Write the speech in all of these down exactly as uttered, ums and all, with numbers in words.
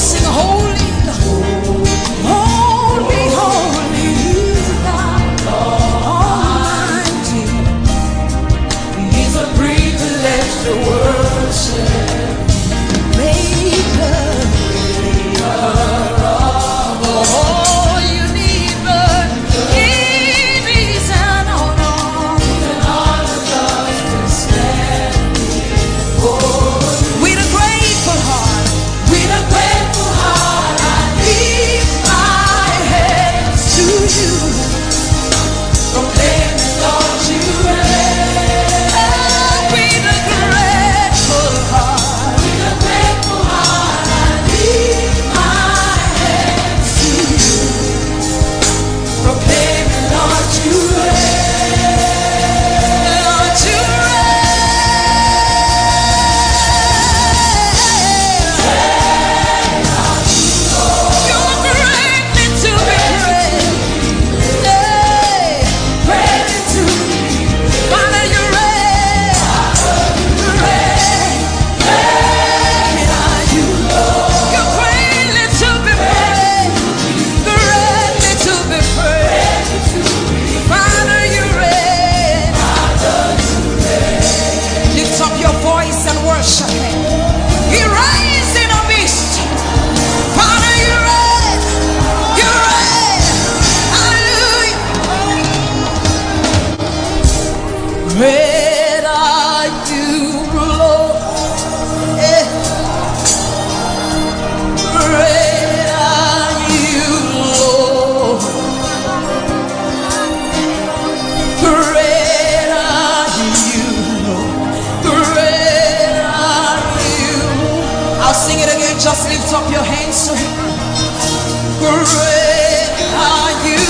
sing holy, holy, holy God Almighty. It's a privilege to worship Maker, Creator of all universe. It is an honor, an honor just to stand before. With a grateful heart, with a grateful heart, I lift my hands to you, proclaiming, Lord, you reign. Oh, with a grateful heart, with a grateful heart, I lift my hands to you, proclaiming, Lord, you reign. Lord, you You're greatly to be praised. Hey, greatly to be. Father, you reign. You reign. Great are you, Lord. You're greatly to be praised. Greatly to be praised. Father, you reign. Lift up your voice and worship Him. He reigns in our midst. Father, you reign. You reign. Hallelujah. Great are you, Lord. Eh. Great are you, Lord. Great are you, Lord. Great are you. I'll sing it again. Just lift up your hands to Him. Great are you,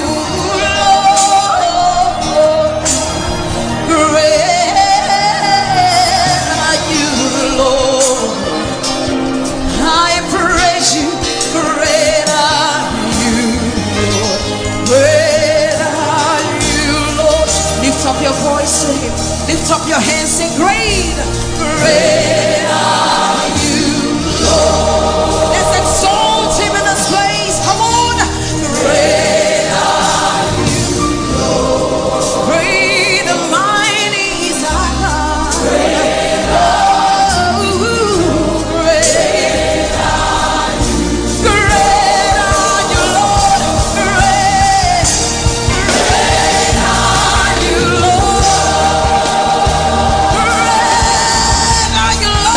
Lord. Great are you, Lord. I praise you. Great are you, Lord. Great are you, Lord. Lift up your voice to Him. Lift up your hands. Say, great, great are you, Lord. Let's exalt Him in this place. Come on. Great are you, Lord. Great and mighty is our God. Great are you, great are you. Great are you, Lord. Great, great are you, Lord. Great are you, Lord.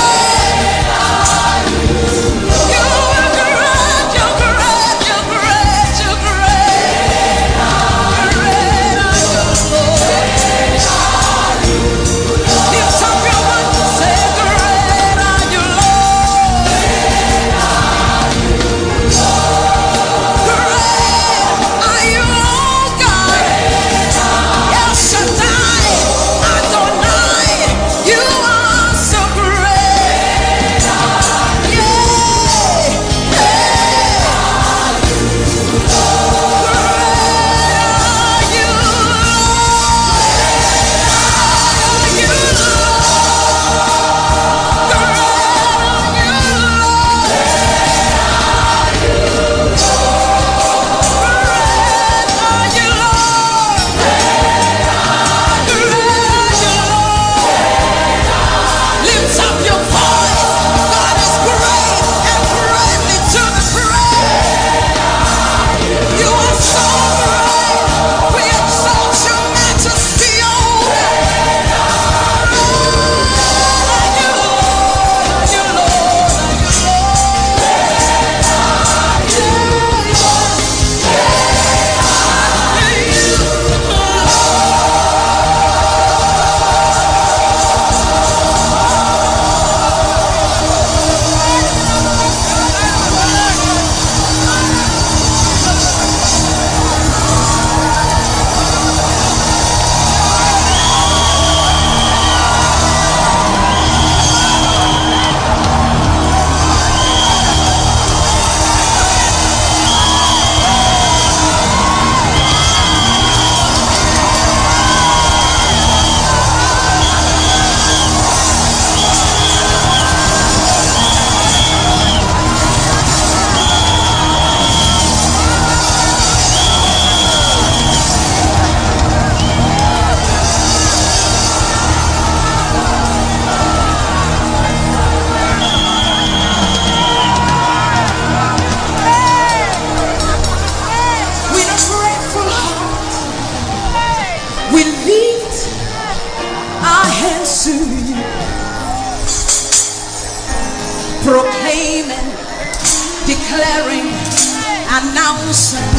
declaring, announcing,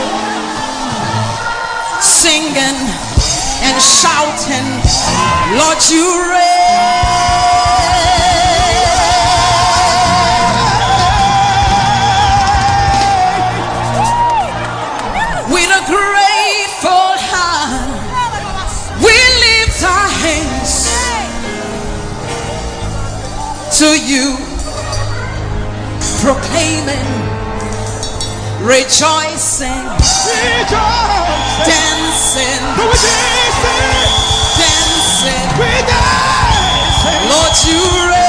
singing and shouting, Lord, you reign. With a grateful heart, we lift our hands to you, proclaiming, rejoicing, rejoicing, dancing, dancing, dancing. Lord, you reign.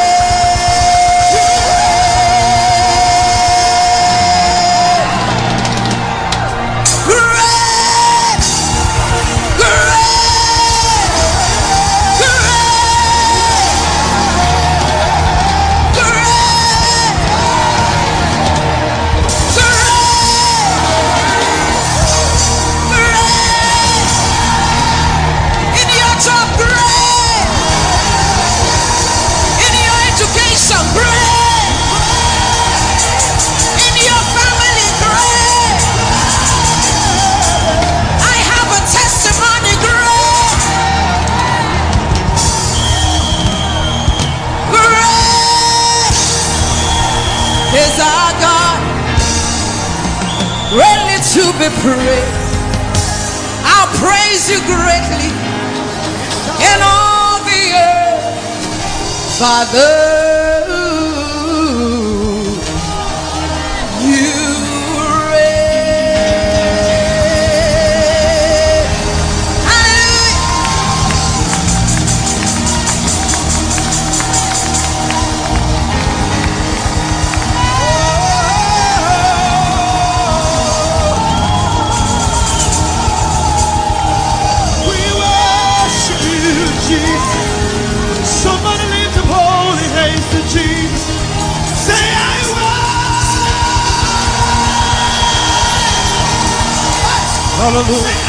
Is our God really to be praised? I'll praise you greatly in all the earth, Father. You reign. Somebody lift up holy hands to Jesus. Say, I will. Hallelujah.